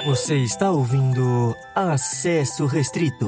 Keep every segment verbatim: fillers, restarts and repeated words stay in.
Você está ouvindo Acesso Restrito.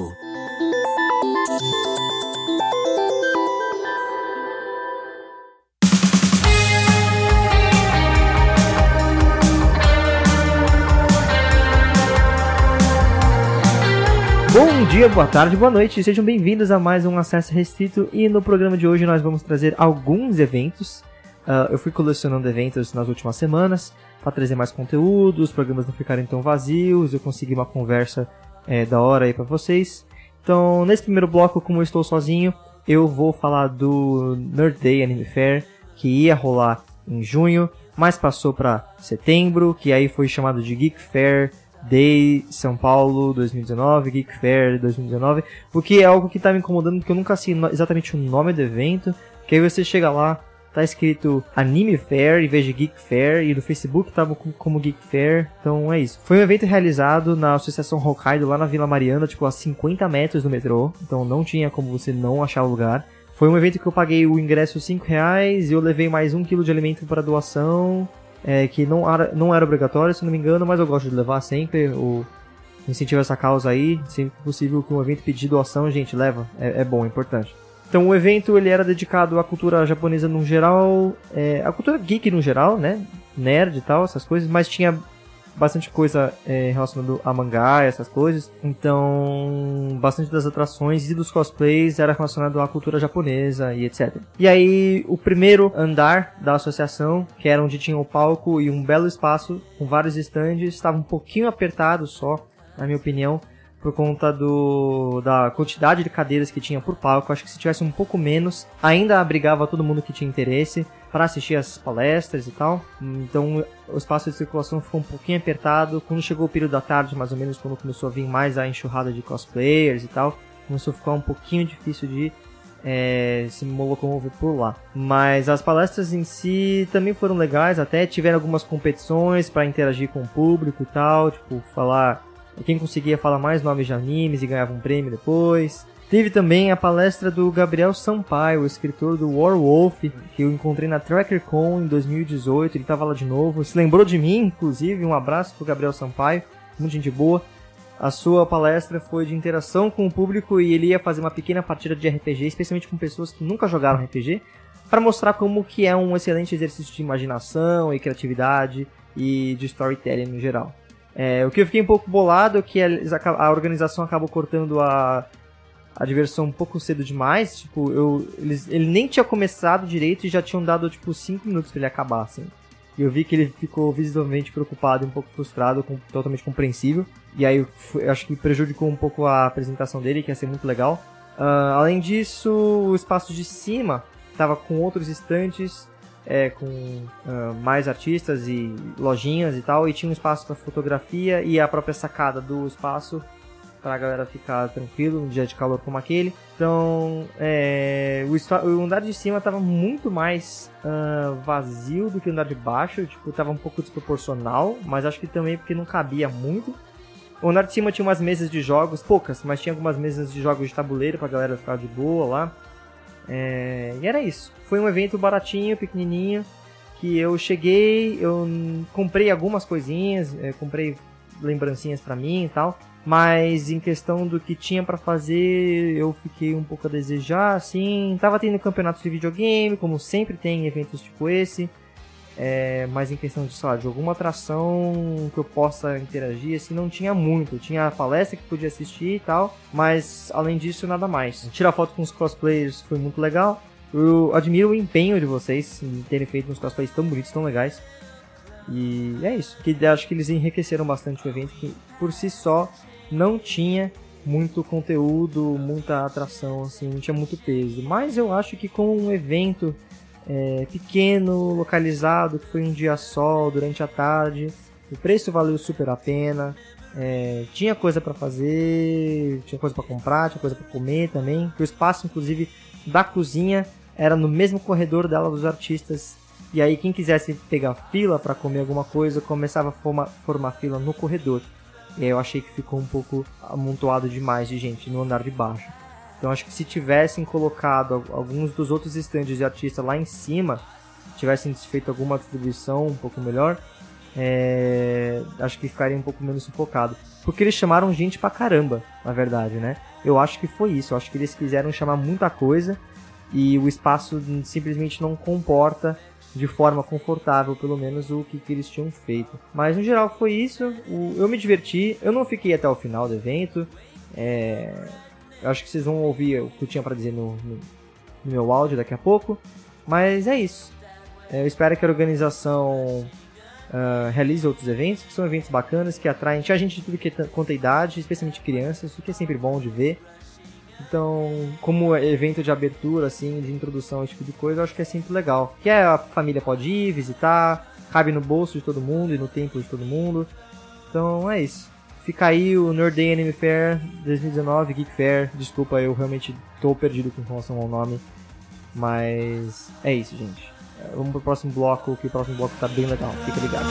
Bom dia, boa tarde, boa noite, sejam bem-vindos a mais um Acesso Restrito e no programa de hoje nós vamos trazer alguns eventos. Uh, eu fui colecionando eventos nas últimas semanas para trazer mais conteúdo, os programas não ficarem tão vazios, eu consegui uma conversa é, da hora aí para vocês. Então, nesse primeiro bloco, como eu estou sozinho, eu vou falar do Nerd Day Anime Fair, que ia rolar em junho, mas passou para setembro, que aí foi chamado de Geek Fair Day São Paulo dois mil e dezenove, Geek Fair dois mil e dezenove, o que é algo que tá me incomodando, porque eu nunca sei exatamente o nome do evento, que aí você chega lá, tá escrito Anime Fair em vez de Geek Fair, e no Facebook tava como Geek Fair, então é isso. Foi um evento realizado na Associação Hokkaido, lá na Vila Mariana, tipo a cinquenta metros do metrô, então não tinha como você não achar o lugar. Foi um evento que eu paguei o ingresso cinco reais, e eu levei mais um quilo de alimento para doação, É, que não era, não era obrigatório, se não me engano, mas eu gosto de levar sempre, o, incentivo essa causa aí, sempre que possível que um evento pedir doação, gente, leva, é, é bom, é importante. Então o evento ele era dedicado à cultura japonesa no geral, é, à cultura geek no geral, né, nerd e tal, essas coisas, mas tinha bastante coisa é, relacionada a mangá, essas coisas, então bastante das atrações e dos cosplays era relacionado à cultura japonesa e etcétera. E aí o primeiro andar da associação, que era onde tinha o palco e um belo espaço com vários estandes, estava um pouquinho apertado só, na minha opinião, por conta do, da quantidade de cadeiras que tinha por palco. Acho que se tivesse um pouco menos, ainda abrigava todo mundo que tinha interesse para assistir as palestras e tal. Então o espaço de circulação ficou um pouquinho apertado. Quando chegou o período da tarde, mais ou menos, quando começou a vir mais a enxurrada de cosplayers e tal, começou a ficar um pouquinho difícil de é, se locomover por lá. Mas as palestras em si também foram legais, até tiveram algumas competições para interagir com o público e tal, tipo, falar quem conseguia falar mais nomes de animes e ganhava um prêmio depois. Teve também a palestra do Gabriel Sampaio, o escritor do Warwolf, que eu encontrei na TrackerCon em dois mil e dezoito, ele estava lá de novo, se lembrou de mim, inclusive, um abraço pro Gabriel Sampaio, muita gente boa. A sua palestra foi de interação com o público e ele ia fazer uma pequena partida de R P G, especialmente com pessoas que nunca jogaram R P G, para mostrar como que é um excelente exercício de imaginação e criatividade e de storytelling no geral. É, o que eu fiquei um pouco bolado é que a, a organização acabou cortando a, a diversão um pouco cedo demais. Tipo, eu, eles, ele nem tinha começado direito e já tinham dado tipo cinco minutos pra ele acabar, assim. E eu vi que ele ficou visivelmente preocupado e um pouco frustrado, com, totalmente compreensível. E aí eu, eu acho que prejudicou um pouco a apresentação dele, que ia ser muito legal. Uh, além disso, o espaço de cima estava com outros estantes, É, com uh, mais artistas e lojinhas e tal, e tinha um espaço para fotografia e a própria sacada do espaço para a galera ficar tranquilo num dia de calor como aquele. Então é, o, o andar de cima estava muito mais uh, vazio do que o andar de baixo, tipo, estava um pouco desproporcional, mas acho que também porque não cabia muito. O andar de cima tinha umas mesas de jogos, poucas, mas tinha algumas mesas de jogos de tabuleiro para a galera ficar de boa lá. É, e era isso. Foi um evento baratinho, pequenininho, que eu cheguei, eu comprei algumas coisinhas, comprei lembrancinhas pra mim e tal, mas em questão do que tinha pra fazer, eu fiquei um pouco a desejar, assim. Tava tendo campeonatos de videogame, como sempre tem em eventos tipo esse, é, mas em questão de, sei lá, de alguma atração que eu possa interagir, assim, não tinha muito. Tinha a palestra que podia assistir e tal, mas além disso, nada mais. Tirar foto com os cosplayers foi muito legal. Eu admiro o empenho de vocês em terem feito uns cosplays tão bonitos, tão legais. E é isso. Que acho que eles enriqueceram bastante o evento, que por si só não tinha muito conteúdo, muita atração, assim, não tinha muito peso. Mas eu acho que com um evento É, pequeno, localizado, que foi um dia só, durante a tarde, o preço valeu super a pena, é, tinha coisa pra fazer, tinha coisa pra comprar, tinha coisa pra comer também, o espaço, inclusive, da cozinha era no mesmo corredor dela dos artistas, e aí quem quisesse pegar fila pra comer alguma coisa, começava a formar, formar fila no corredor, e aí eu achei que ficou um pouco amontoado demais de gente no andar de baixo. Então acho que se tivessem colocado alguns dos outros stands de artista lá em cima, tivessem feito alguma distribuição um pouco melhor, é, acho que ficaria um pouco menos sufocado. Porque eles chamaram gente pra caramba, na verdade, né? Eu acho que foi isso, eu acho que eles quiseram chamar muita coisa e o espaço simplesmente não comporta de forma confortável, pelo menos, o que, que eles tinham feito. Mas, no geral, foi isso. O, eu me diverti, eu não fiquei até o final do evento. É, eu acho que vocês vão ouvir o que eu tinha pra dizer no, no, no meu áudio daqui a pouco. Mas é isso. É, eu espero que a organização uh, realize outros eventos, que são eventos bacanas, que atraem tinha gente de tudo que é quanto a idade, especialmente crianças, o que é sempre bom de ver. Então, como evento de abertura, assim, de introdução a esse tipo de coisa, eu acho que é sempre legal. Que a família pode ir, visitar, cabe no bolso de todo mundo e no tempo de todo mundo. Então, é isso. Fica aí o Nerd Day Anime Fair dois mil e dezenove, Geek Fair. Desculpa, eu realmente tô perdido com relação ao nome. Mas é isso, gente. Vamos pro próximo bloco, que o próximo bloco tá bem legal. Fica ligado.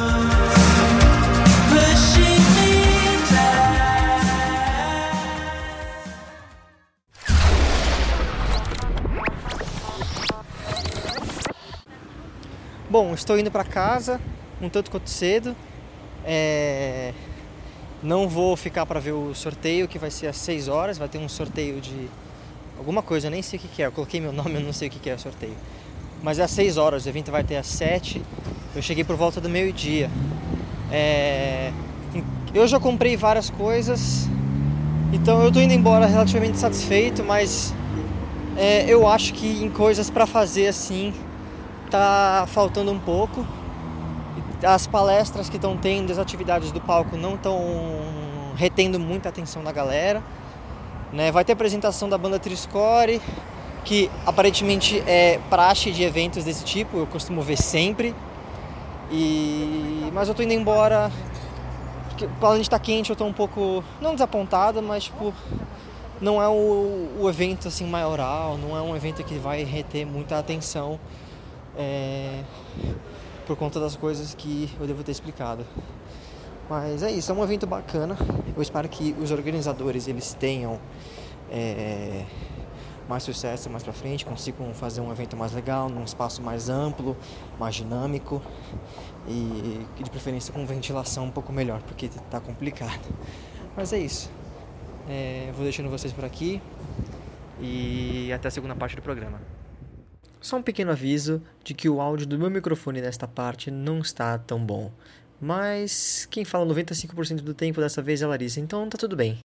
Bom, estou indo para casa, um tanto quanto cedo. É... Não vou ficar para ver o sorteio, que vai ser às seis horas. Vai ter um sorteio de alguma coisa, eu nem sei o que, que é. Eu coloquei meu nome, eu não sei o que, que é o sorteio. Mas é às seis horas, o evento vai ter às sete. Eu cheguei por volta do meio-dia. É... Eu já comprei várias coisas, então eu tô indo embora relativamente satisfeito, mas é, eu acho que em coisas para fazer assim tá faltando um pouco. As palestras que estão tendo, as atividades do palco não estão retendo muita atenção da galera, né? Vai ter apresentação da banda Triscore, que aparentemente é praxe de eventos desse tipo, eu costumo ver sempre. E... Mas eu tô indo embora, porque, além de estar quente, eu tô um pouco, não desapontado, mas tipo, não é o, o evento assim maioral, não é um evento que vai reter muita atenção. É, por conta das coisas que eu devo ter explicado. Mas é isso, é um evento bacana. Eu espero que os organizadores eles tenham é, mais sucesso mais pra frente, consigam fazer um evento mais legal, num espaço mais amplo, mais dinâmico e de preferência com ventilação um pouco melhor, porque tá complicado. Mas é isso, é, vou deixando vocês por aqui e até a segunda parte do programa. Só um pequeno aviso de que o áudio do meu microfone nesta parte não está tão bom. Mas quem fala noventa e cinco por cento do tempo dessa vez é a Larissa, então tá tudo bem.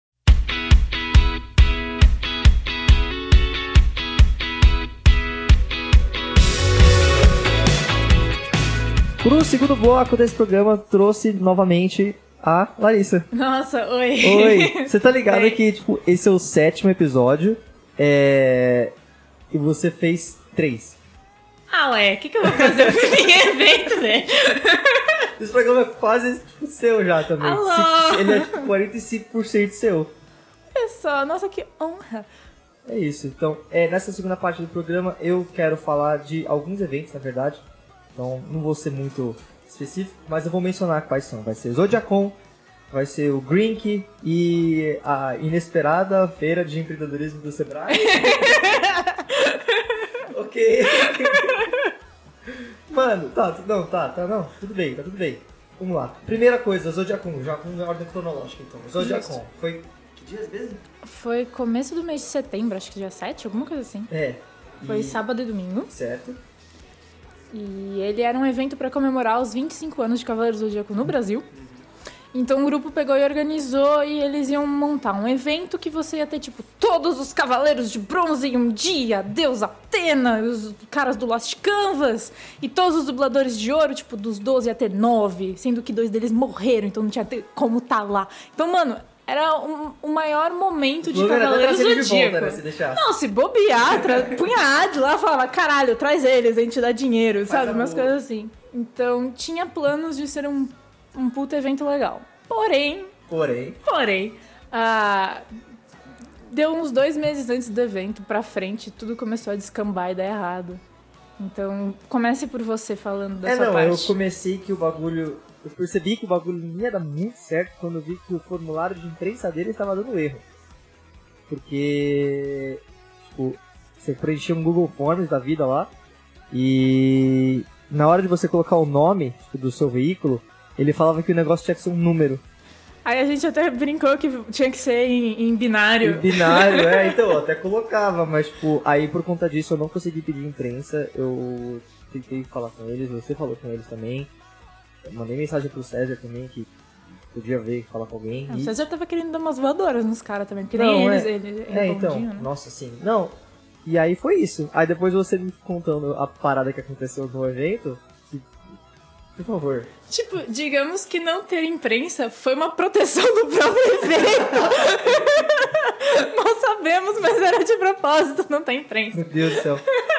Pro segundo bloco desse programa, trouxe novamente a Larissa. Nossa, oi. Oi. Você tá ligado que tipo, esse é o sétimo episódio é... e você fez três. Ah, ué, o que, que eu vou fazer no meu evento, velho? Esse programa é quase tipo, seu já também. Alô? Ele é tipo quarenta e cinco por cento seu. Olha só, nossa, que honra. É isso. Então, é, nessa segunda parte do programa, eu quero falar de alguns eventos, na verdade. Então, não vou ser muito específico, mas eu vou mencionar quais são. Vai ser Zodiacon, vai ser o Grink e a inesperada Feira de Empreendedorismo do Sebrae. Ok. Mano, tá, não, tá, tá, não, tudo bem, tá tudo bem. Vamos lá. Primeira coisa, Zodiacon, já com ordem cronológica, então. Zodiacon, foi que dias mesmo? Foi começo do mês de setembro, acho que dia sete, alguma coisa assim. É. Foi e... sábado e domingo. Certo. E ele era um evento pra comemorar os vinte e cinco anos de Cavaleiros do Zodíaco no Brasil. Então o grupo pegou e organizou e eles iam montar um evento que você ia ter, tipo, todos os cavaleiros de bronze em um dia, a deusa Atena, os caras do Lost Canvas, e todos os dubladores de ouro, tipo, dos doze ia ter nove, sendo que dois deles morreram, então não tinha como tá lá. Então, mano, era um, o maior momento de Cavaleiros do Zodíaco. Né, se deixar. Não, se bobear, tra... punha a Ad lá e falava, caralho, traz eles, a gente dá dinheiro, Faz sabe? Umas coisas assim. Então, tinha planos de ser um um puto evento legal. Porém... Porém... Porém... Ah, deu uns dois meses antes do evento pra frente, tudo começou a descambar e dar errado. Então, comece por você falando da é, sua não, parte. Eu comecei que o bagulho... Eu percebi que o bagulho não ia dar muito certo quando eu vi que o formulário de imprensa dele estava dando erro. Porque... Tipo, você preenchia um Google Forms da vida lá e... Na hora de você colocar o nome tipo, do seu veículo, Ele falava que o negócio tinha que ser um número. Aí a gente até brincou que tinha que ser em, em binário. Em binário, é, então, eu até colocava, mas, tipo, aí por conta disso eu não consegui pedir imprensa, eu tentei falar com eles, você falou com eles também, eu mandei mensagem pro César também, que podia ver e falar com alguém. O e... César tava querendo dar umas voadoras nos caras também, porque não, nem é, eles, ele É, então, né? nossa, sim, não, e aí foi isso. Aí depois você me contando a parada que aconteceu no evento, que... por favor. Tipo, digamos que não ter imprensa foi uma proteção do próprio evento. Nós sabemos, mas era de propósito não ter imprensa. Meu Deus do céu.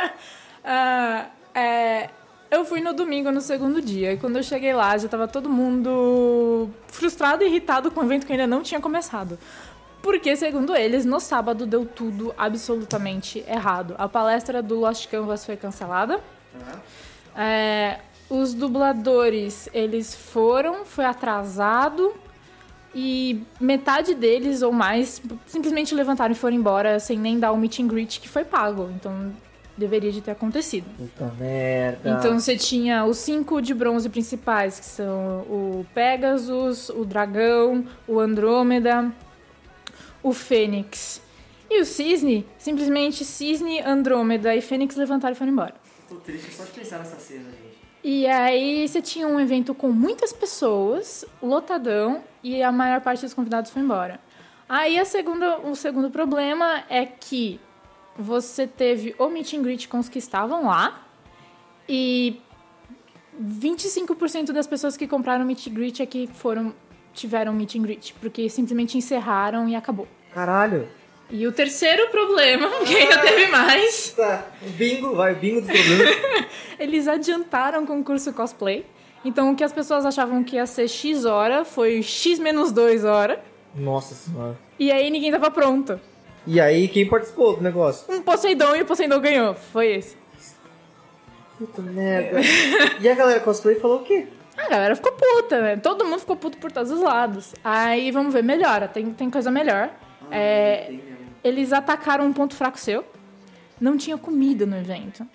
Ah, é, eu fui no domingo, no segundo dia, e quando eu cheguei lá, já tava todo mundo frustrado e irritado com o evento que ainda não tinha começado. Porque, segundo eles, no sábado deu tudo absolutamente errado. A palestra do Lost Canvas foi cancelada. Uhum. É... Os dubladores, eles foram, foi atrasado e metade deles ou mais simplesmente levantaram e foram embora sem nem dar o meet and greet que foi pago. Então, deveria de ter acontecido. Puta merda. Então, você tinha os cinco de bronze principais, que são o Pegasus, o Dragão, o Andrômeda, o Fênix. E o Cisne, simplesmente Cisne, Andrômeda e Fênix levantaram e foram embora. Tô triste só de pensar nessa cena, gente. E aí você tinha um evento com muitas pessoas, lotadão, e a maior parte dos convidados foi embora. Aí a segunda, o segundo problema é que você teve o meet and greet com os que estavam lá, e vinte e cinco por cento das pessoas que compraram meet and greet é que foram, tiveram meet and greet, porque simplesmente encerraram e acabou. Caralho. E o terceiro problema, que ainda teve mais... Tá, bingo, vai, bingo dos problemas. Eles adiantaram o concurso cosplay. Então, o que as pessoas achavam que ia ser X hora foi X menos dois hora. Nossa senhora. E aí, ninguém tava pronto. E aí, quem participou do negócio? Um Poseidon e o Poseidon ganhou. Foi esse. Puta merda. E a galera cosplay falou o quê? A galera ficou puta, né? Todo mundo ficou puto por todos os lados. Aí, vamos ver, melhora. Tem, tem coisa melhor. Ah, é... Eles atacaram um ponto fraco seu. Não tinha comida no evento.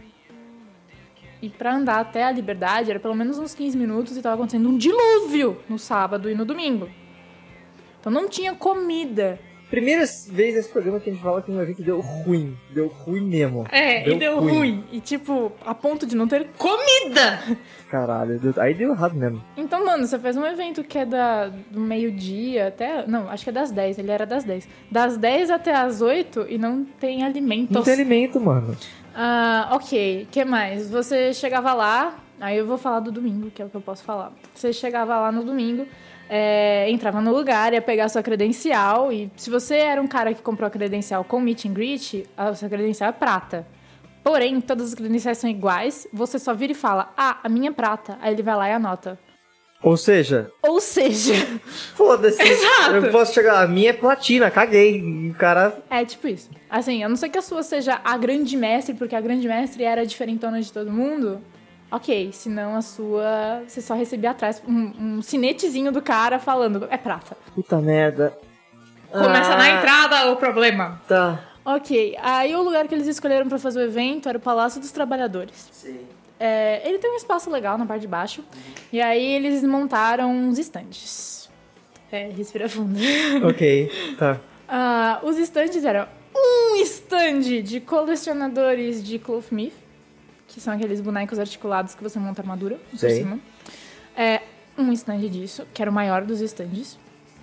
E pra andar até a Liberdade era pelo menos uns quinze minutos e tava acontecendo um dilúvio no sábado e no domingo. Então não tinha comida. Primeira vez nesse programa que a gente fala que um evento deu ruim. Deu ruim mesmo. É, deu e deu ruim. ruim. E tipo, a ponto de não ter comida. Caralho, deu... aí deu errado mesmo. Então, mano, você faz um evento que é da, do meio-dia até... Não, acho que é das dez, ele era das dez. Das dez até as oito e não tem alimento. Não tem alimento, mano. Ah, ok. O que mais? Você chegava lá... Aí eu vou falar do domingo, que é o que eu posso falar. Você chegava lá no domingo... É, entrava no lugar, ia pegar a sua credencial e se você era um cara que comprou a credencial com meet and greet, a sua credencial é prata. Porém, todas as credenciais são iguais, você só vira e fala, ah, a minha é prata. Aí ele vai lá e anota. Ou seja... Ou seja... Foda-se. Exato. Eu posso chegar, a minha é platina, caguei. E o cara... É, tipo isso. Assim, a não ser que a sua seja a grande mestre, porque a grande mestre era diferentona de todo mundo... Ok, senão a sua... Você só recebia atrás um, um sinetezinho do cara falando, é prata. Puta merda. Começa ah, na entrada o problema. Tá. Ok, aí o lugar que eles escolheram pra fazer o evento era o Palácio dos Trabalhadores. Sim. É, ele tem um espaço legal na parte de baixo. Uhum. E aí eles montaram uns estandes. É, respira fundo. Ok, tá. Uh, os estandes eram um estande de colecionadores de Cloth Myth, que são aqueles bonecos articulados que você monta armadura por cima. É, um stand disso, que era o maior dos stands.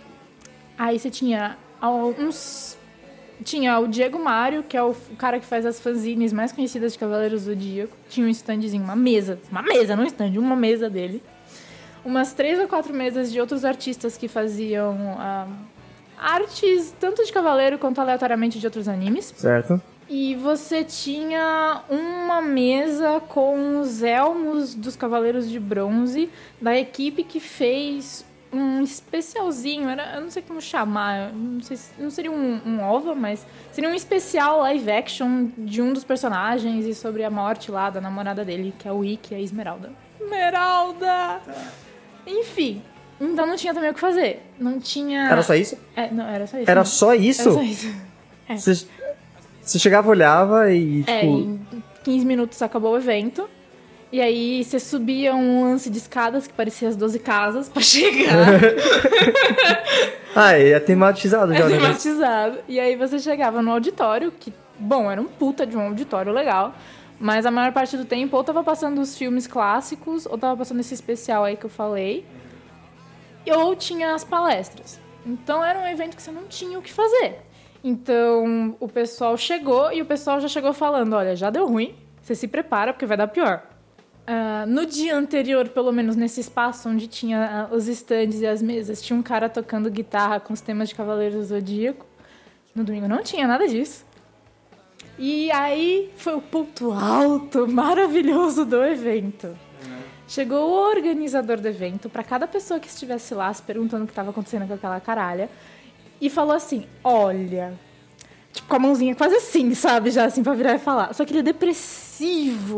Aí você tinha uns... Tinha o Diego Mário, que é o cara que faz as fanzines mais conhecidas de Cavaleiros do Zodíaco. Tinha um standzinho, uma mesa. Uma mesa, não um stand, uma mesa dele. Umas três ou quatro mesas de outros artistas que faziam ah, artes tanto de Cavaleiro quanto aleatoriamente de outros animes. Certo. E você tinha uma mesa com os elmos dos Cavaleiros de Bronze da equipe que fez um especialzinho, era, eu não sei como chamar, não, sei, não seria um, um O V A, mas seria um especial live action de um dos personagens e sobre a morte lá da namorada dele, que é o Ikki e a Esmeralda. Esmeralda! Tá. Enfim, então não tinha também o que fazer. Não tinha... Era só isso? É, não, era só isso. Era não. só isso? Era só isso. É. Você... Você chegava, olhava e, tipo... É, em quinze minutos acabou o evento. E aí você subia um lance de escadas que parecia as doze casas pra chegar. Ah, é tematizado já. É né? tematizado. E aí você chegava no auditório, que, bom, era um puta de um auditório legal. Mas a maior parte do tempo ou tava passando os filmes clássicos, ou tava passando esse especial aí que eu falei. Ou tinha as palestras. Então era um evento que você não tinha o que fazer. Então o pessoal chegou e o pessoal já chegou falando, olha, já deu ruim, você se prepara porque vai dar pior. Uh, no dia anterior, pelo menos nesse espaço onde tinha uh, os estandes e as mesas, tinha um cara tocando guitarra com os temas de Cavaleiros do Zodíaco. No domingo não tinha nada disso. E aí foi o ponto alto, maravilhoso do evento. Uhum. Chegou o organizador do evento, para cada pessoa que estivesse lá se perguntando o que estava acontecendo com aquela caralha, e falou assim, olha... Tipo, com a mãozinha quase assim, sabe? Já assim, pra virar e falar. Só que ele é depressivo...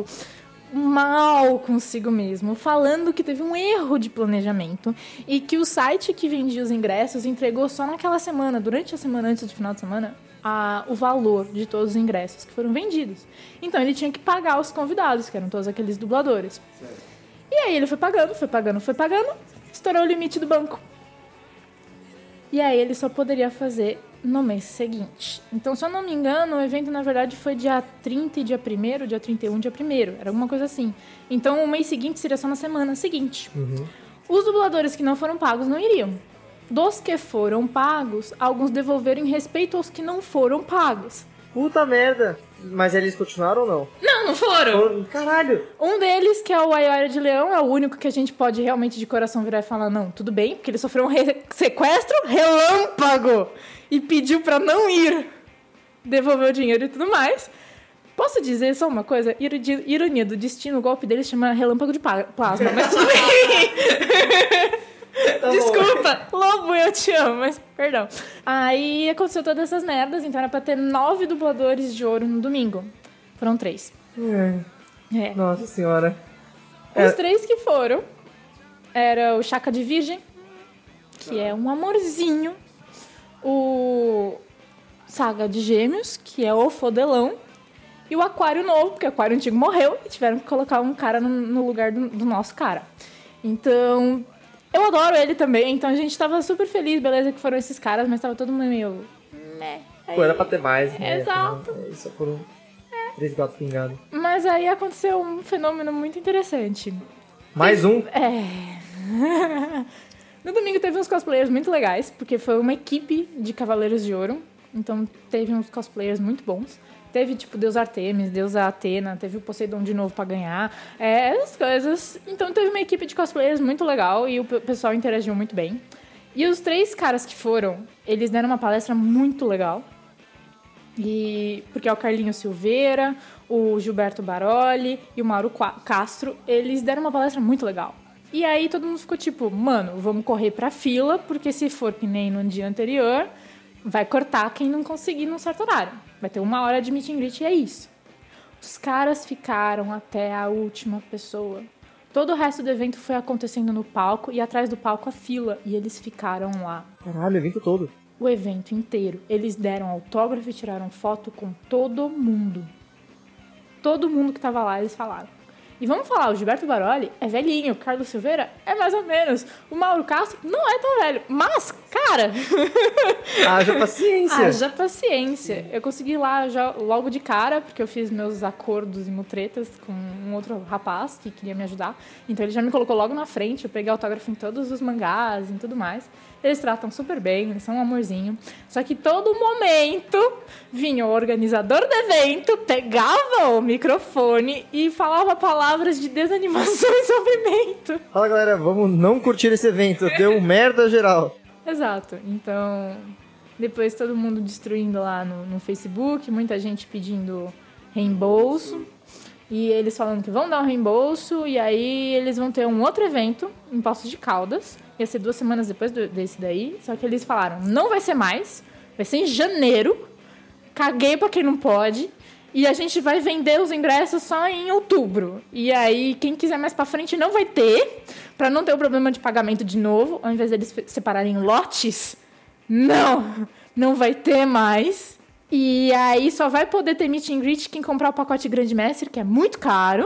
mal consigo mesmo, falando que teve um erro de planejamento e que o site que vendia os ingressos entregou só naquela semana, durante a semana antes do final de semana, a, o valor de todos os ingressos que foram vendidos. Então ele tinha que pagar os convidados, que eram todos aqueles dubladores. Certo. E aí ele foi pagando, foi pagando, foi pagando, estourou o limite do banco. E aí ele só poderia fazer no mês seguinte. Então, se eu não me engano, o evento, na verdade, foi dia trinta e dia primeiro, dia trinta e um, dia primeiro. Era alguma coisa assim. Então, o mês seguinte seria só na semana seguinte. Uhum. Os dubladores que não foram pagos não iriam. Dos que foram pagos, alguns devolveram em respeito aos que não foram pagos. Puta merda! Mas eles continuaram ou não? Não, não foram! foram... Caralho! Um deles, que é o Ayora de Leão, é o único que a gente pode realmente de coração virar e falar, não, tudo bem, porque ele sofreu um re- sequestro relâmpago e pediu pra não ir. Devolveu o dinheiro e tudo mais. Posso dizer só uma coisa? Ironia do destino, o golpe dele se chama relâmpago de plasma, mas tudo bem! Tá Desculpa, bom. Lobo, eu te amo, mas perdão. Aí aconteceu todas essas merdas, então era pra ter nove dubladores de ouro no domingo. Foram três. É. É. Nossa senhora. Os é. três que foram era o Chaka de Virgem, que é um amorzinho. O Saga de Gêmeos, que é o fodelão. E o Aquário Novo, porque o Aquário Antigo morreu e tiveram que colocar um cara no, no lugar do, do nosso cara. Então... eu adoro ele também, então a gente tava super feliz, beleza, que foram esses caras, mas tava todo mundo meio... né. Pô, era pra ter mais, né? Exato. Isso foram é. três gatos pingados. Mas aí aconteceu um fenômeno muito interessante. Mais um? É. No domingo teve uns cosplayers muito legais, porque foi uma equipe de Cavaleiros de Ouro, então teve uns cosplayers muito bons. Teve, tipo, Deus Artemis, Deus Atena, teve o Poseidon de novo pra ganhar, é, essas coisas. Então teve uma equipe de cosplayers muito legal e o pessoal interagiu muito bem. E os três caras que foram, eles deram uma palestra muito legal. E, porque é o Carlinho Silveira, o Gilberto Baroli e o Mauro Castro, eles deram uma palestra muito legal. E aí todo mundo ficou tipo, mano, vamos correr pra fila, porque se for que nem no dia anterior, vai cortar quem não conseguir num certo horário. Vai ter uma hora de meet and greet e é isso. Os caras ficaram até a última pessoa. Todo o resto do evento foi acontecendo no palco e atrás do palco a fila. E eles ficaram lá. Caralho, o evento todo? O evento inteiro. Eles deram autógrafo e tiraram foto com todo mundo. Todo mundo que tava lá, eles falaram. E vamos falar, o Gilberto Baroli é velhinho, o Carlos Silveira é mais ou menos. O Mauro Castro não é tão velho, mas, cara... Haja paciência. Haja paciência. Eu consegui ir lá já logo de cara, porque eu fiz meus acordos e mutretas com um outro rapaz que queria me ajudar. Então ele já me colocou logo na frente, eu peguei autógrafo em todos os mangás e tudo mais. Eles tratam super bem, eles são um amorzinho. Só que todo momento vinha o organizador do evento, pegava o microfone e falava palavras de desanimação e sofrimento. Fala, galera, vamos não curtir esse evento. Deu merda geral. Exato. Então, depois todo mundo destruindo lá no, no Facebook, muita gente pedindo reembolso. E eles falando que vão dar um reembolso, e aí eles vão ter um outro evento em Poços de Caldas. Ia ser duas semanas depois do, desse daí. Só que eles falaram, não vai ser mais, vai ser em janeiro. Caguei pra quem não pode. E a gente vai vender os ingressos só em outubro. E aí, quem quiser mais pra frente não vai ter, pra não ter o problema de pagamento de novo. Ao invés deles separarem lotes, não, não vai ter mais. E aí só vai poder ter meet and greet quem comprar o pacote Grande Mestre, que é muito caro.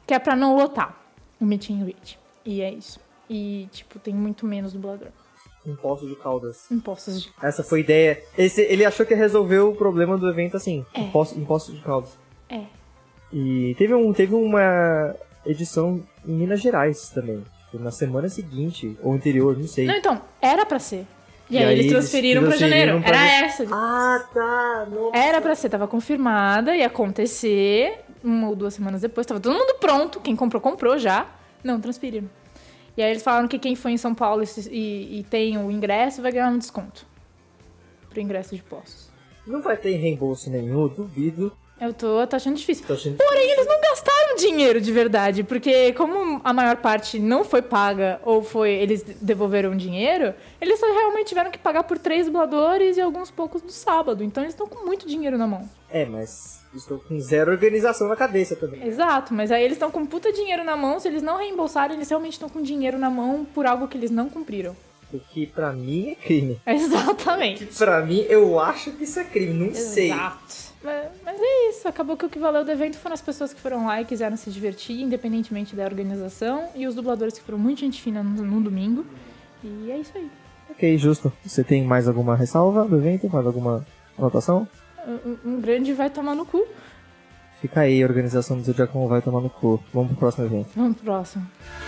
que é pra não lotar o meet and greet. E é isso. E, tipo, tem muito menos dublador. Em Poços de Caldas. Em Poços de Caldas. Essa foi a ideia. Esse, ele achou que ia resolver o problema do evento assim, É. em, Poços, em Poços de Caldas. É. E teve, um, teve uma edição em Minas Gerais também. Tipo, na semana seguinte, ou anterior, não sei. Não, então, era pra ser. E, E aí, aí eles eles transferiram pra transferiram janeiro. pra Era ja- essa. Ah, tá. Nossa. Era pra ser, tava confirmada, ia acontecer uma ou duas semanas depois, tava todo mundo pronto, quem comprou, comprou já. Não, transferiram. E aí eles falaram que quem foi em São Paulo e, e- e tem o ingresso vai ganhar um desconto pro ingresso de Poços. Não vai ter reembolso nenhum, eu duvido. Eu tô, tô achando difícil. Tô achando... Porém, eles não gastaram dinheiro de verdade, porque como a maior parte não foi paga ou foi eles devolveram dinheiro, eles só realmente tiveram que pagar por três dubladores e alguns poucos do sábado. Então eles estão com muito dinheiro na mão. É, mas estou com zero organização na cabeça também. Exato, mas aí eles estão com puta dinheiro na mão, se eles não reembolsarem, eles realmente estão com dinheiro na mão por algo que eles não cumpriram. O que pra mim é crime. Exatamente. Pra mim, eu acho que isso é crime, não sei. Exato. Mas, mas é isso, acabou que o que valeu do evento foram as pessoas que foram lá e quiseram se divertir, independentemente da organização, e os dubladores que foram muito gente fina no, no domingo. E é isso aí. Ok, justo. Você tem mais alguma ressalva do evento? Mais alguma anotação? Um, um grande vai tomar no cu. Fica aí, a organização do Zodiacon vai tomar no cu. Vamos pro próximo evento. Vamos pro próximo.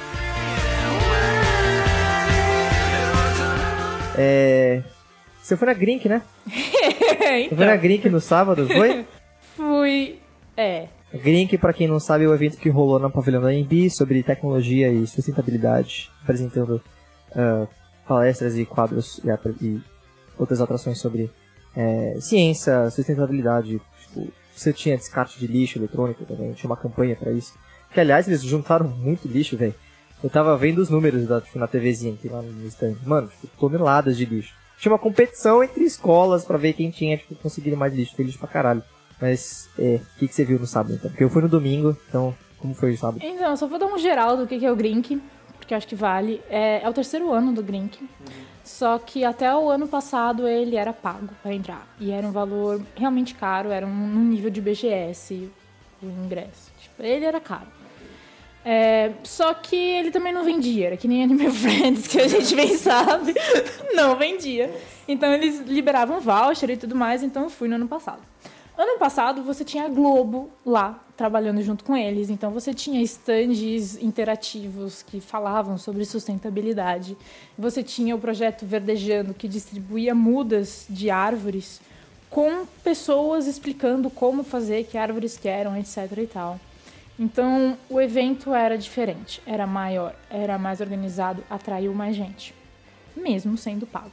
É... Você foi na Grink, né? Você foi na Grink no sábado, foi? Fui. É. Grink, pra quem não sabe, é o evento que rolou na pavilhão da A M B sobre tecnologia e sustentabilidade, apresentando uh, palestras e quadros e, atra- e outras atrações sobre é, ciência, sustentabilidade. Tipo, você tinha descarte de lixo eletrônico também, tinha uma campanha pra isso. Que, aliás, eles juntaram muito lixo, velho. Eu tava vendo os números da, tipo, na TVzinha aqui lá no stand. Mano, tipo, toneladas de lixo. Tinha uma competição entre escolas pra ver quem tinha, tipo, conseguido mais lixo. Tem lixo pra caralho. Mas, é, o que, que você viu no sábado, então? Porque eu fui no domingo, então, como foi o sábado? Então, eu só vou dar um geral do que que é o Grink, porque eu acho que vale. É, é o terceiro ano do Grink. Uhum. Só que até o ano passado ele era pago pra entrar. E era um valor realmente caro, era um, um nível de B G S o ingresso. Tipo, ele era caro. É, só que ele também não vendia, era que nem Anime Friends, que a gente bem sabe, não vendia. Então eles liberavam voucher e tudo mais, então eu fui no ano passado. Ano passado você tinha a Globo lá, trabalhando junto com eles, então você tinha estandes interativos que falavam sobre sustentabilidade. Você tinha o projeto Verdejando, que distribuía mudas de árvores com pessoas explicando como fazer, que árvores que eram, etc e tal. Então, o evento era diferente, era maior, era mais organizado, atraiu mais gente, mesmo sendo pago.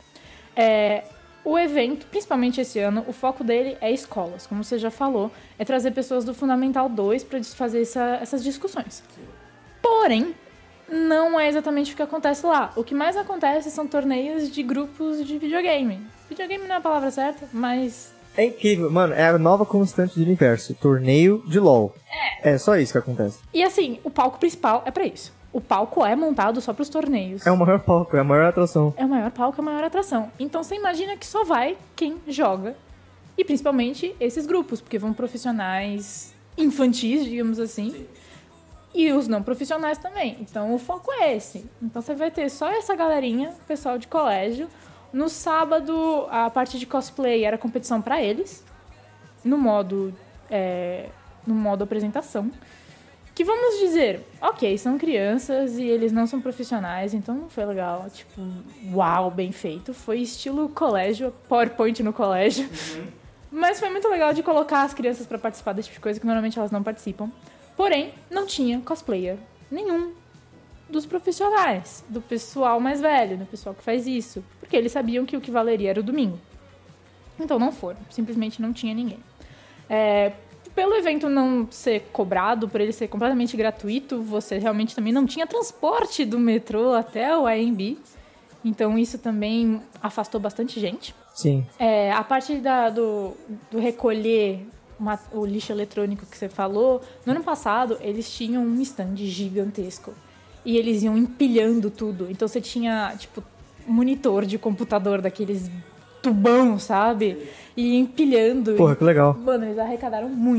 É, o evento, principalmente esse ano, o foco dele é escolas, como você já falou, é trazer pessoas do Fundamental dois para fazer essa, essas discussões. Porém, não é exatamente o que acontece lá. O que mais acontece são torneios de grupos de videogame. Videogame não é a palavra certa, mas... É incrível, mano, é a nova constante do universo, torneio de LoL. É. É só isso que acontece. E assim, o palco principal é pra isso. O palco é montado só pros torneios. É o maior palco, é a maior atração. É o maior palco, é a maior atração. Então você imagina que só vai quem joga. E principalmente esses grupos, porque vão profissionais infantis, digamos assim. Sim. E os não profissionais também. Então o foco é esse. Então você vai ter só essa galerinha, pessoal de colégio. No sábado, a parte de cosplay era competição pra eles, no modo, é, no modo apresentação. Que vamos dizer, ok, são crianças e eles não são profissionais, então não foi legal, tipo, uau, bem feito. Foi estilo colégio, PowerPoint no colégio. Uhum. Mas foi muito legal de colocar as crianças pra participar desse tipo de coisa, que normalmente elas não participam. Porém, não tinha cosplayer nenhum dos profissionais, do pessoal mais velho, do pessoal que faz isso. Porque eles sabiam que o que valeria era o domingo. Então não foram, simplesmente não tinha ninguém. É, pelo evento não ser cobrado, por ele ser completamente gratuito, você realmente também não tinha transporte do metrô até o A M B. Então isso também afastou bastante gente. Sim. É, a parte da, do, do recolher uma, o lixo eletrônico que você falou, no ano passado eles tinham um stand gigantesco. E eles iam empilhando tudo. Então você tinha, tipo, monitor de computador daqueles tubão, sabe? E empilhando. Porra, que legal. Mano, eles arrecadaram muito.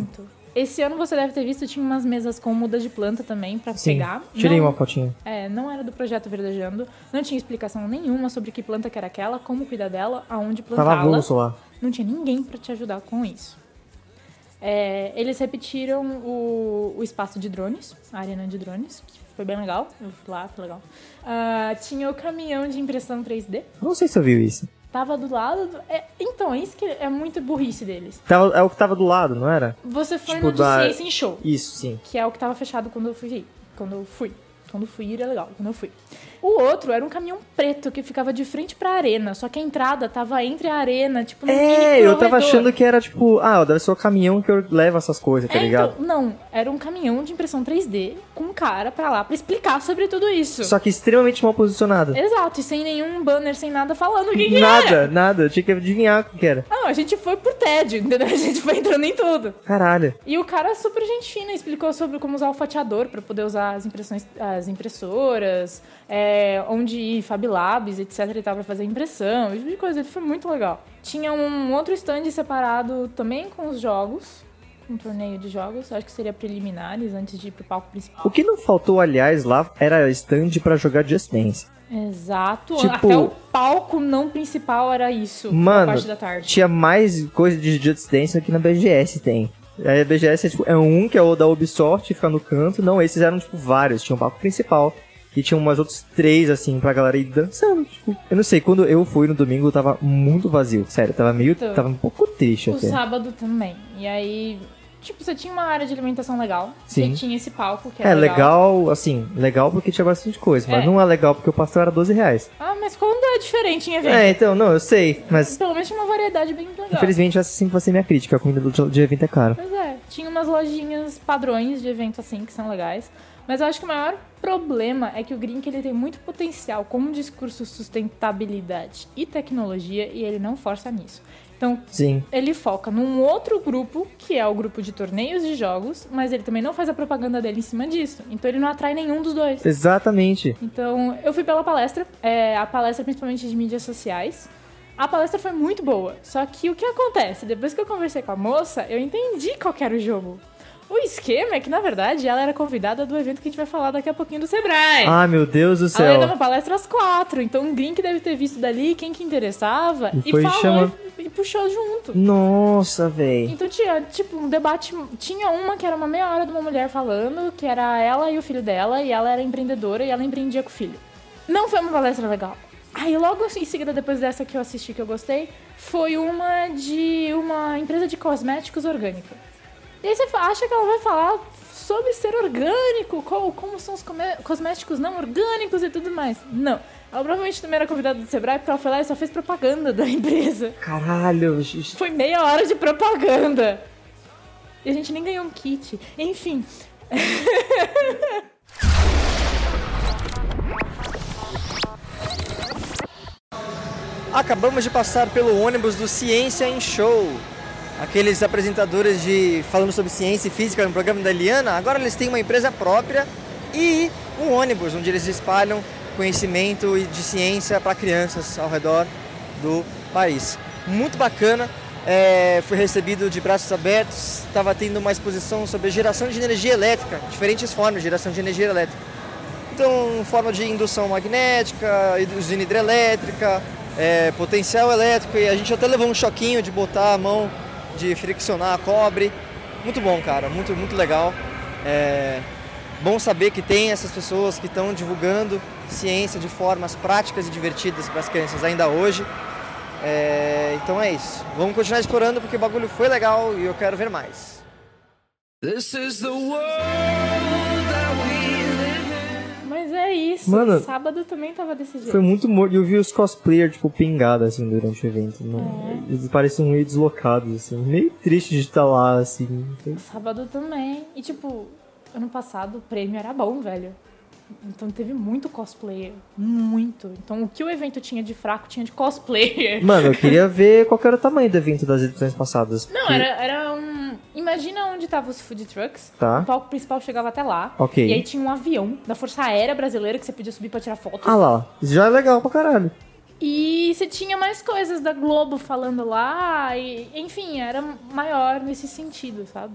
Esse ano você deve ter visto, tinha umas mesas com muda de planta também pra Sim, pegar. tirei não, uma fotinha. É, não era do Projeto Verdejando, não tinha explicação nenhuma sobre que planta que era aquela, como cuidar dela, aonde Tava plantá-la. avulso lá. Não tinha ninguém pra te ajudar com isso. É, eles repetiram o, o espaço de drones, a arena de drones, que foi bem legal. Eu fui lá, foi legal. Uh, tinha o caminhão de impressão três D. Não sei se eu vi isso. Tava do lado... Do, é, então, isso que é muito burrice deles. Tava, é o que tava do lado, não era? Você foi Tipo, no de da- Ciência em Show, Isso, sim. que é o que tava fechado quando eu fui. Quando eu fui. Quando eu fui ir é legal, quando eu fui. O outro era um caminhão preto que ficava de frente pra arena, só que a entrada tava entre a arena, tipo, no mini É, eu tava corredor. achando que era tipo, ah, deve ser o caminhão que eu levo essas coisas, tá É, ligado? então, não, era um caminhão de impressão três D com um cara pra lá pra explicar sobre tudo isso. Só que extremamente mal posicionado. Exato, e sem nenhum banner, sem nada falando o que, que Nada, era. nada. Eu tinha que adivinhar o que era. Não, a gente foi por tédio, entendeu? A gente foi entrando em tudo. Caralho. E o cara super gente fina, explicou sobre como usar o fatiador pra poder usar as impressões, as impressoras, é, onde ir, Fab Labs, etc e tal, pra fazer impressão, esse tipo de coisa. Ele foi muito legal. Tinha um outro stand separado também com os jogos, um torneio de jogos, acho que seria preliminares antes de ir pro palco principal. O que não faltou, aliás, lá era stand pra jogar Just Dance. Exato, Tipo- até o palco não principal era isso, na Mano, parte da tarde. tinha mais coisa de Just Dance do que na B G S tem. Aí a B G S é, tipo, é um que é o da Ubisoft, fica no canto. Não, esses eram tipo vários. Tinha um palco principal e tinha umas outros três, assim, pra galera ir dançando. Tipo, eu não sei, quando eu fui no domingo tava muito vazio. Sério, tava meio. Então, tava um pouco triste O até. sábado também. E aí, tipo, você tinha uma área de alimentação legal. Sim. Você tinha esse palco que É, era legal, assim, legal porque tinha bastante coisa, mas É. não é legal porque o pastel era doze reais. Ah, mas quando é diferente em evento? É, então, não, eu sei, mas Pelo menos tinha uma variedade bem legal. infelizmente essa sempre vai ser minha crítica, a comida do- de evento é cara. Pois é, tinha umas lojinhas padrões de evento assim, que são legais. Mas eu acho que o maior problema é que o Grink ele tem muito potencial como discurso sustentabilidade e tecnologia e ele não força nisso. Então, Sim. ele foca num outro grupo, que é o grupo de torneios de jogos, mas ele também não faz a propaganda dele em cima disso. Então ele não atrai nenhum dos dois. Exatamente. Então, eu fui pela palestra, é, a palestra principalmente de mídias sociais. A palestra foi muito boa, só que o que acontece? Depois que eu conversei com a moça, eu entendi qual que era o jogo. O esquema é que, na verdade, ela era convidada do evento que a gente vai falar daqui a pouquinho do Sebrae. Ah, meu Deus do Ela ia dar céu. uma palestra às quatro, então o Grink deve ter visto dali quem que interessava E e, foi falou chamando. e, e puxou junto. Nossa, véi. Então tinha, tipo, um debate. Tinha uma que era uma meia hora de uma mulher falando, que era ela e o filho dela, e ela era empreendedora e ela empreendia com o filho. Não foi uma palestra legal. Aí logo em seguida, depois dessa que eu assisti que eu gostei, foi uma de uma empresa de cosméticos orgânica. E aí você acha que ela vai falar sobre ser orgânico, qual, como são os come- cosméticos não orgânicos e tudo mais. Não. Ela provavelmente também era convidada do Sebrae porque ela foi lá e só fez propaganda da empresa. Caralho. gente. Foi meia hora de propaganda. E a gente nem ganhou um kit. Enfim. Acabamos de passar pelo ônibus do Ciência em Show. Aqueles apresentadores de falando sobre ciência e física no programa da Eliana, agora eles têm uma empresa própria e um ônibus onde eles espalham conhecimento e de ciência para crianças ao redor do país. Muito bacana, é, fui recebido de braços abertos, estava tendo uma exposição sobre geração de energia elétrica, diferentes formas de geração de energia elétrica. Então, forma de indução magnética, usina hidrelétrica, é, potencial elétrico, e a gente até levou um choquinho de botar a mão, de friccionar cobre. Muito bom, cara, muito, muito legal. É bom saber que tem essas pessoas que estão divulgando ciência de formas práticas e divertidas para as crianças ainda hoje. É, então é isso. Vamos continuar explorando porque o bagulho foi legal e eu quero ver mais. This is the world that we live in. Mas é isso. Mano, Sábado também tava desse jeito. Foi muito morto. Eu vi os cosplayers, tipo, pingada, assim, durante o evento. Não, É. Eles pareciam meio deslocados, assim. Meio triste de estar lá, assim. Sábado também. E tipo, ano passado o prêmio era bom, velho. Então teve muito cosplayer. Muito. Então o que o evento tinha de fraco tinha de cosplayer. Mano, eu queria ver qual que era o tamanho do evento das edições passadas. Não, porque- era, era um... Imagina onde estavam os food trucks. Tá. O palco principal chegava até lá. Ok. E aí tinha um avião da Força Aérea Brasileira que você podia subir pra tirar foto. Ah lá, isso já é legal pra caralho. E você tinha mais coisas da Globo falando lá. E, enfim, era maior nesse sentido, sabe?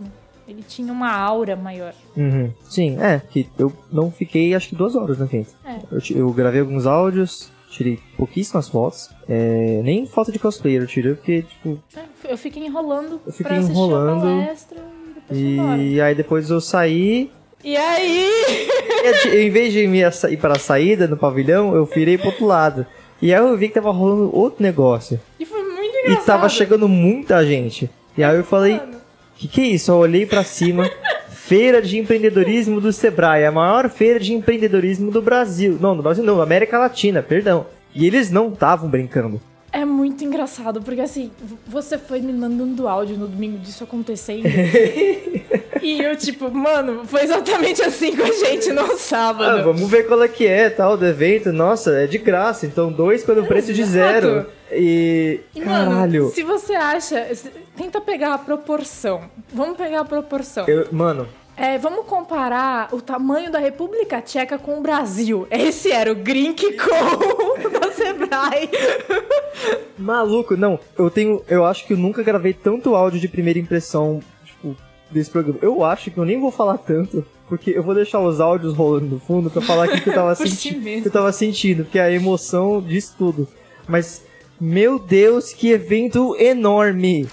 Ele tinha uma aura maior. Uhum. Sim, é, que eu não fiquei acho que duas horas no evento. É. Eu, eu gravei alguns áudios, tirei pouquíssimas fotos, é, nem foto de cosplayer eu tirei, porque, tipo... É, eu fiquei enrolando eu fiquei pra assistir enrolando, a palestra e depois fui embora. E aí depois eu saí... E aí? Eu, em vez de ir para a saída no pavilhão, eu virei pro outro lado. E aí eu vi que tava rolando outro negócio. E foi muito engraçado. E tava chegando muita gente. E aí eu falei, que que é isso? Eu olhei pra cima, Feira de Empreendedorismo do Sebrae, a maior feira de empreendedorismo do Brasil. Não, do Brasil não, da América Latina, perdão. E eles não estavam brincando. É muito engraçado, porque assim, você foi me mandando áudio no domingo disso acontecendo. E eu, tipo, mano, foi exatamente assim com a gente no sábado. Ah, vamos ver qual é que é, tal, do evento. Nossa, é de graça, então dois pelo preço de zero. E, e caralho. Mano, se você acha... Tenta pegar a proporção. Vamos pegar a proporção. Eu, mano... É, vamos comparar o tamanho da República Tcheca com o Brasil. Esse era o Grinkcon da Sebrae. Maluco, não. Eu tenho... Eu acho que eu nunca gravei tanto áudio de primeira impressão, tipo, desse programa. Eu acho que eu nem vou falar tanto, porque eu vou deixar os áudios rolando no fundo pra falar aqui que eu tava, senti- que eu tava sentindo, porque a emoção diz tudo. Mas, meu Deus, que evento enorme!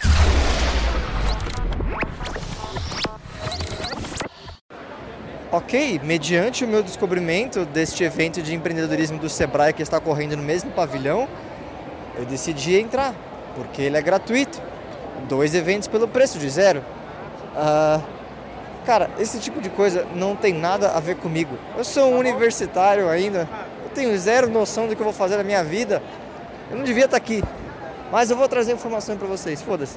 Ok, mediante o meu descobrimento deste evento de empreendedorismo do Sebrae que está ocorrendo no mesmo pavilhão, eu decidi entrar, porque ele é gratuito. Dois eventos pelo preço de zero. Uh, cara, esse tipo de coisa não tem nada a ver comigo. Eu sou um universitário ainda, eu tenho zero noção do que eu vou fazer na minha vida. Eu não devia estar aqui, mas eu vou trazer informação pra vocês, foda-se.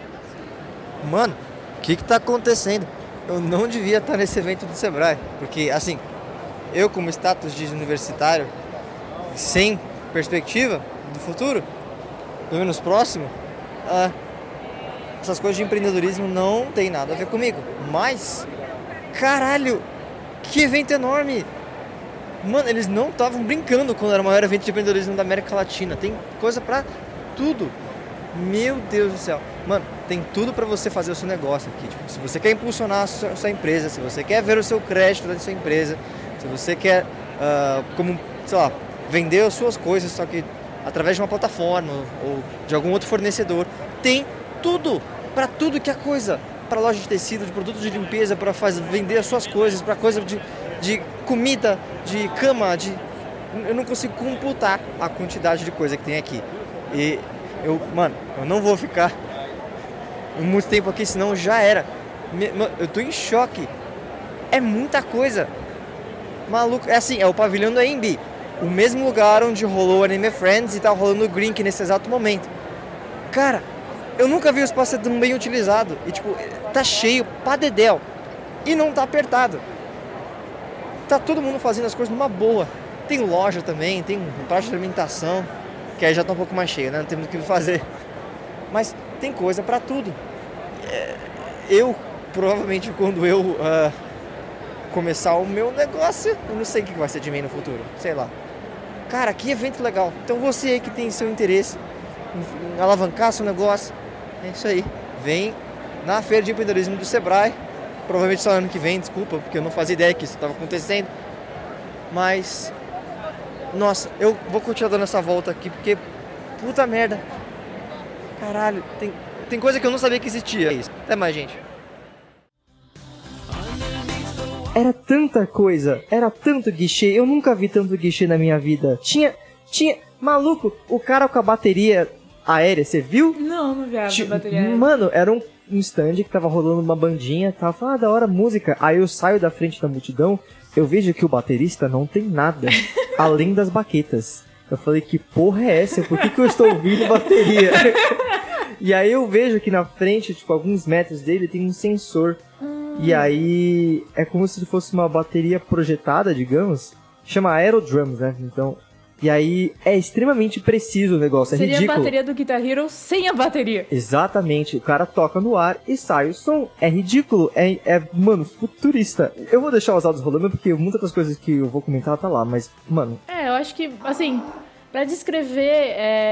Mano, o que que tá acontecendo? Eu não devia estar nesse evento do Sebrae, porque, assim, eu como status de universitário, sem perspectiva do futuro, pelo menos próximo, uh, essas coisas de empreendedorismo não tem nada a ver comigo. Mas, caralho, que evento enorme! Mano, eles não estavam brincando quando era o maior evento de empreendedorismo da América Latina. Tem coisa pra tudo. Meu Deus do céu. Mano, tem tudo pra você fazer o seu negócio aqui. Tipo, se você quer impulsionar a sua, a sua empresa, se você quer ver o seu crédito da sua empresa, se você quer, uh, como, sei lá, vender as suas coisas, só que através de uma plataforma ou de algum outro fornecedor, tem tudo, pra tudo que é coisa. Pra loja de tecido, de produtos de limpeza, pra fazer, vender as suas coisas, pra coisa de, de comida, de cama, de... Eu não consigo computar a quantidade de coisa que tem aqui. E eu, mano, eu não vou ficar muito tempo aqui, senão já era. Eu tô em choque. É muita coisa. Maluco. É assim, é o pavilhão do A M B. O mesmo lugar onde rolou o Anime Friends e tá rolando o Grink nesse exato momento. Cara, eu nunca vi o espaço tão bem utilizado. E tipo, tá cheio pra dedéu. E não tá apertado. Tá todo mundo fazendo as coisas numa boa. Tem loja também, tem parte de alimentação, que aí já tá um pouco mais cheio, né? Não tem muito o que fazer. Mas tem coisa pra tudo. Eu, provavelmente, quando eu uh, começar o meu negócio, eu não sei o que vai ser de mim no futuro. Sei lá. Cara, que evento legal. Então você aí que tem seu interesse em alavancar seu negócio, é isso aí. Vem na Feira de Empreendedorismo do Sebrae. Provavelmente só ano que vem, desculpa, porque eu não fazia ideia que isso estava acontecendo. Mas... Nossa, eu vou continuar dando essa volta aqui, porque... Puta merda. Caralho, tem, tem coisa que eu não sabia que existia. É isso. Até mais, gente. Era tanta coisa, era tanto guichê. Eu nunca vi tanto guichê na minha vida. Tinha... Tinha... Maluco, o cara com a bateria aérea, você viu? Não, não vi a Tinha, bateria aérea. Mano, era um, um stand que tava rolando uma bandinha. Tava falando, ah, da hora música. Aí eu saio da frente da multidão... Eu vejo que o baterista não tem nada, além das baquetas. Eu falei, que porra é essa? Por que, que eu estou ouvindo bateria? E aí eu vejo que na frente, tipo, alguns metros dele, tem um sensor. Hum. E aí é como se fosse uma bateria projetada, digamos. Chama Aerodrums, né? Então... E aí é extremamente preciso o negócio, é Seria ridículo. Seria a bateria do Guitar Hero sem a bateria. Exatamente, o cara toca no ar e sai o som. É ridículo, é, é mano, futurista. Eu vou deixar os áudios rolando porque muitas das coisas que eu vou comentar tá lá, mas, mano... É, eu acho que, assim, pra descrever é,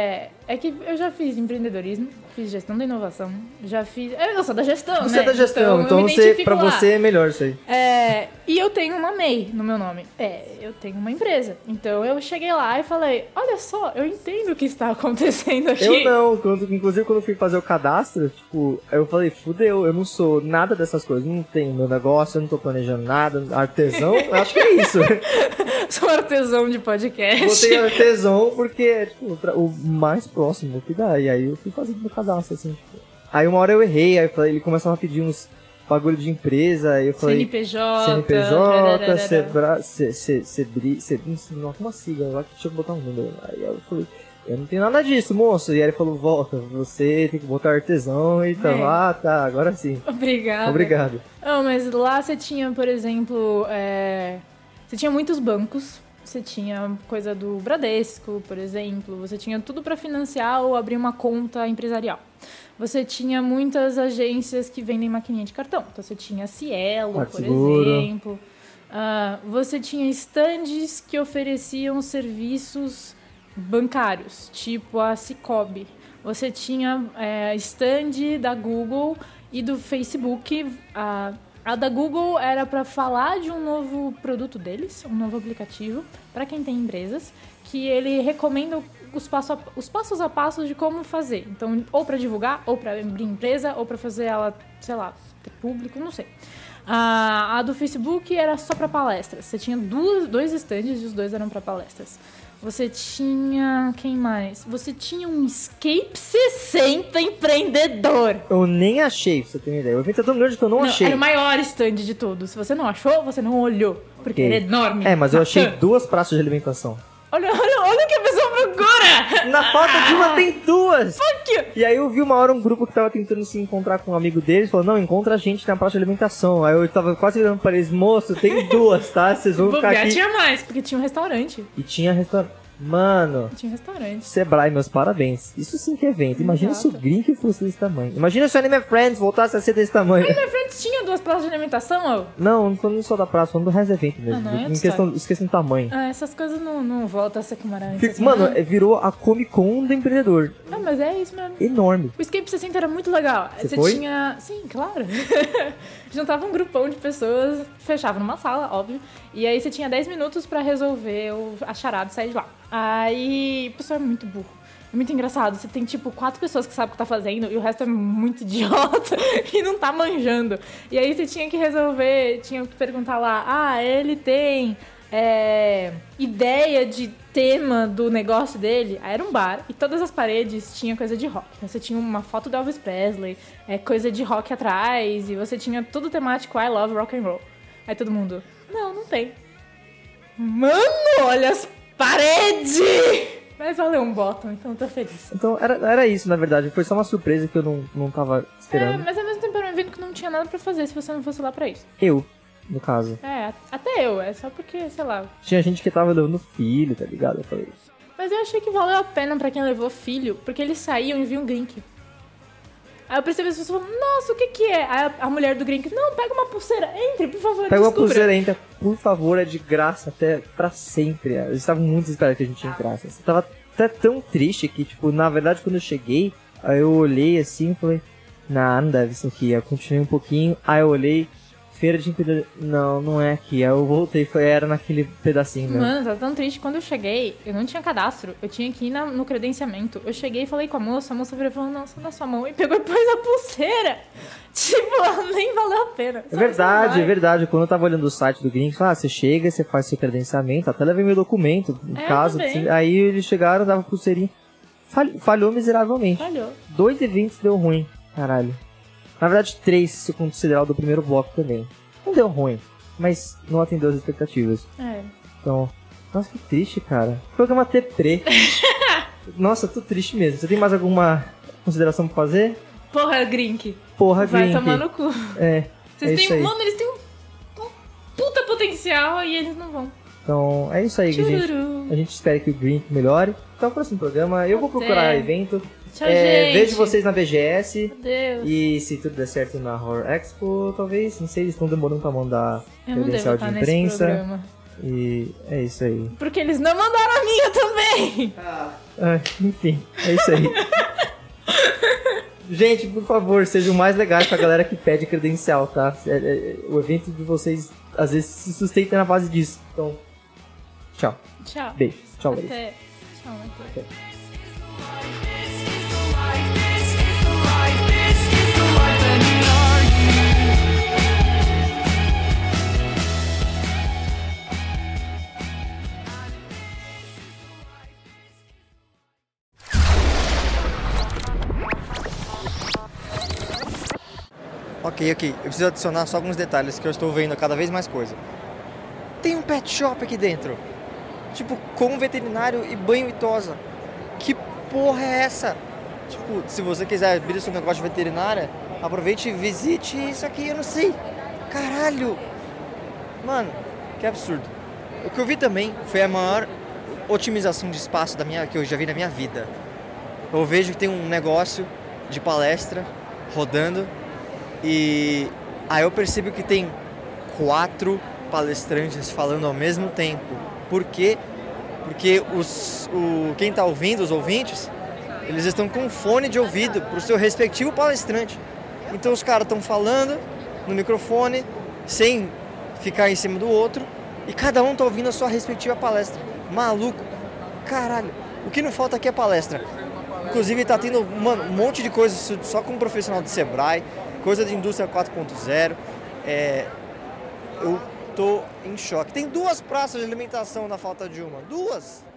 É que eu já fiz empreendedorismo, fiz gestão da inovação, já fiz... Eu sou da gestão, Você né? é da gestão, eu então me você, identifico pra lá. você é melhor isso aí. É, e eu tenho uma M E I no meu nome. É, eu tenho uma empresa. Então eu cheguei lá e falei, olha só, eu entendo o que está acontecendo aqui. Eu não, quando, inclusive quando eu fui fazer o cadastro, tipo, eu falei, fudeu, eu não sou nada dessas coisas, não tenho meu negócio, eu não tô planejando nada, artesão, eu acho que é isso. Sou artesão de podcast. Botei artesão porque é tipo, o mais próximo que dá, e aí eu fui fazendo meu cadastro, assim, tipo. Aí uma hora eu errei, aí eu falei, ele começou a pedir uns bagulho de empresa, aí eu falei... C N P J... C N P J, Sebra... Ce- Ce- Sebri... Sebri... Não, como sigla? Lá que deixa eu botar um número. Aí eu falei, eu não tenho nada disso, moço. E aí ele falou, volta, você tem que botar artesão e tal. É. Ah, tá, agora sim. Obrigada. Obrigado. Não, mas lá você tinha, por exemplo, é... você tinha muitos bancos. Você tinha coisa do Bradesco, por exemplo. Você tinha tudo para financiar ou abrir uma conta empresarial. Você tinha muitas agências que vendem maquininha de cartão. Então, você tinha a Cielo, Porto por Seguro. exemplo. Ah, você tinha estandes que ofereciam serviços bancários, tipo a Cicobi. Você tinha é, stand da Google e do Facebook. A, a da Google era para falar de um novo produto deles, um novo aplicativo, para quem tem empresas, que ele recomenda os, passo a, os passos a passos de como fazer. Então, ou para divulgar, ou para abrir empresa, ou para fazer ela, sei lá, ter público, não sei. A, a do Facebook era só para palestras. Você tinha duas, dois stands e os dois eram para palestras. Você tinha... Quem mais? Você tinha um Escape sessenta empreendedor. Eu nem achei, pra você ter uma ideia. O evento é tão grande que eu não, Não, achei. era o maior stand de todos. Se você não achou, você não olhou. Porque Ok. ele é enorme. É, mas eu achei duas praças de alimentação. Olha, olha, olha o que a pessoa procura! Na falta de uma tem duas! Fuck you! E aí eu vi uma hora um grupo que tava tentando se encontrar com um amigo deles, falou, não, encontra a gente na praça de alimentação. Aí eu tava quase virando pra eles, moço, tem duas, tá? Vocês vão ficar Bobear aqui. tinha mais, porque tinha um restaurante. E tinha restaurante. Mano, Tinha um restaurante. Sebrae, meus parabéns. Isso sim que é evento. Imagina Exato. se o Grink fosse desse tamanho. Imagina se o Anime Friends voltasse a ser desse tamanho. Minha frente tinha duas praças de alimentação, ó. Não, não falando só da praça, falando do resto do evento mesmo. Ah, não, é em outra questão, esquecendo do tamanho. Ah, essas coisas não, não voltam a ser como era antes. Fica- assim, Mano, né? é- virou a Comic Con do empreendedor. Ah, mas é isso mesmo. Enorme. O Escape sessenta era muito legal. Você foi? tinha... Sim, claro. Juntava um grupão de pessoas, fechava numa sala, óbvio. E aí você tinha dez minutos pra resolver o... a charada e sair de lá. Aí o pessoal é muito burro. É muito engraçado. Você tem, tipo, quatro pessoas que sabem o que tá fazendo e o resto é muito idiota e não tá manjando. E aí você tinha que resolver, tinha que perguntar lá, ah, ele tem é, ideia de tema do negócio dele. Aí era um bar e todas as paredes tinham coisa de rock. Então, você tinha uma foto do Elvis Presley, é, coisa de rock atrás, e você tinha tudo temático I love rock and roll. Aí todo mundo, não, não tem. Mano, olha as paredes! Mas valeu um bottom, então eu tô feliz. Então era, era isso, na verdade. Foi só uma surpresa que eu não, não tava É, esperando. mas ao mesmo tempo era um evento que não tinha nada pra fazer se você não fosse lá pra isso. Eu, no caso. É, a- até eu, é só porque, sei lá. Tinha gente que tava levando filho, tá ligado? Eu falei, Mas eu achei que valeu a pena pra quem levou filho, porque eles saíam e viam um drink. Aí eu percebi as pessoas falando, nossa, o que que é? Aí a, a mulher do drink, não, pega uma pulseira, entre, por favor, pega uma descubra. pulseira ainda, por favor, é de graça até pra sempre. Eles estavam muito esperados que a gente entrasse. Eu tava até tão triste que, tipo, na verdade, quando eu cheguei, aí eu olhei assim e falei, nah, não deve ser aqui. Aí eu continuei um pouquinho, aí eu olhei, feira de empreendedor. Não, não é aqui. Aí eu voltei, foi, era naquele pedacinho mesmo. Mano, tá tão triste. Quando eu cheguei, eu não tinha cadastro. Eu tinha que ir na- no credenciamento. Eu cheguei e falei com a moça. A moça virou e falou, não, só na sua mão. E pegou e pôs a pulseira. Tipo, nem valeu a pena. É Só verdade, você é vai. verdade. Quando eu tava olhando o site do Green, ah, você chega, você faz seu credenciamento, até levei meu documento, no É, caso. também. Assim, aí eles chegaram, dava pulseirinha. Fal- falhou miseravelmente. Falhou. Dois eventos deu ruim, caralho. Na verdade, três, se eu considerar o do primeiro bloco também. Não deu ruim, mas não atendeu as expectativas. É. Então, nossa, que triste, cara. Programa T-Pre. Nossa, tô triste mesmo. Você tem mais alguma consideração pra fazer? Porra, Grink. Porra, Vai Grink. tomar no cu. É, Vocês é têm, isso aí. mano, eles têm um, um puta potencial e eles não vão. Então, é isso aí, gente. Tchururu. A gente espera que o Green melhore. Então, o próximo programa, eu vou Até. procurar evento. Tchau, É, gente. vejo vocês na B G S. Meu Deus. E se tudo der certo na Horror Expo, talvez, não sei, eles estão demorando pra mandar Eu não devo credencial de estar nesse imprensa. programa. E é isso aí. Porque eles não mandaram a minha também. Ah, Ah, enfim, é isso aí. Gente, por favor, sejam mais legais pra galera que pede credencial, tá? É, é, o evento de vocês, às vezes, se sustenta na base disso. Então, tchau. Tchau. Beijo. Tchau, Larissa. Até. Tchau, Matheus. Ok, ok. Eu preciso adicionar só alguns detalhes que eu estou vendo cada vez mais coisa. Tem um pet shop aqui dentro. Tipo, com veterinário e banho e tosa. Que porra é essa? Tipo, se você quiser abrir seu negócio de veterinária, aproveite e visite isso aqui, eu não sei. Caralho! Mano, que absurdo. O que eu vi também foi a maior otimização de espaço da minha, que eu já vi na minha vida. Eu vejo que tem um negócio de palestra rodando e aí eu percebo que tem quatro palestrantes falando ao mesmo tempo. Por quê? Porque os, o, quem está ouvindo, os ouvintes, eles estão com fone de ouvido para o seu respectivo palestrante. Então os caras estão falando no microfone, sem ficar em cima do outro, e cada um está ouvindo a sua respectiva palestra. Maluco, caralho. O que não falta aqui é palestra. Inclusive tá tendo mano, um monte de coisa só com um profissional do Sebrae, coisa de indústria quatro ponto zero. É, eu tô em choque. Tem duas praças de alimentação na falta de uma. Duas!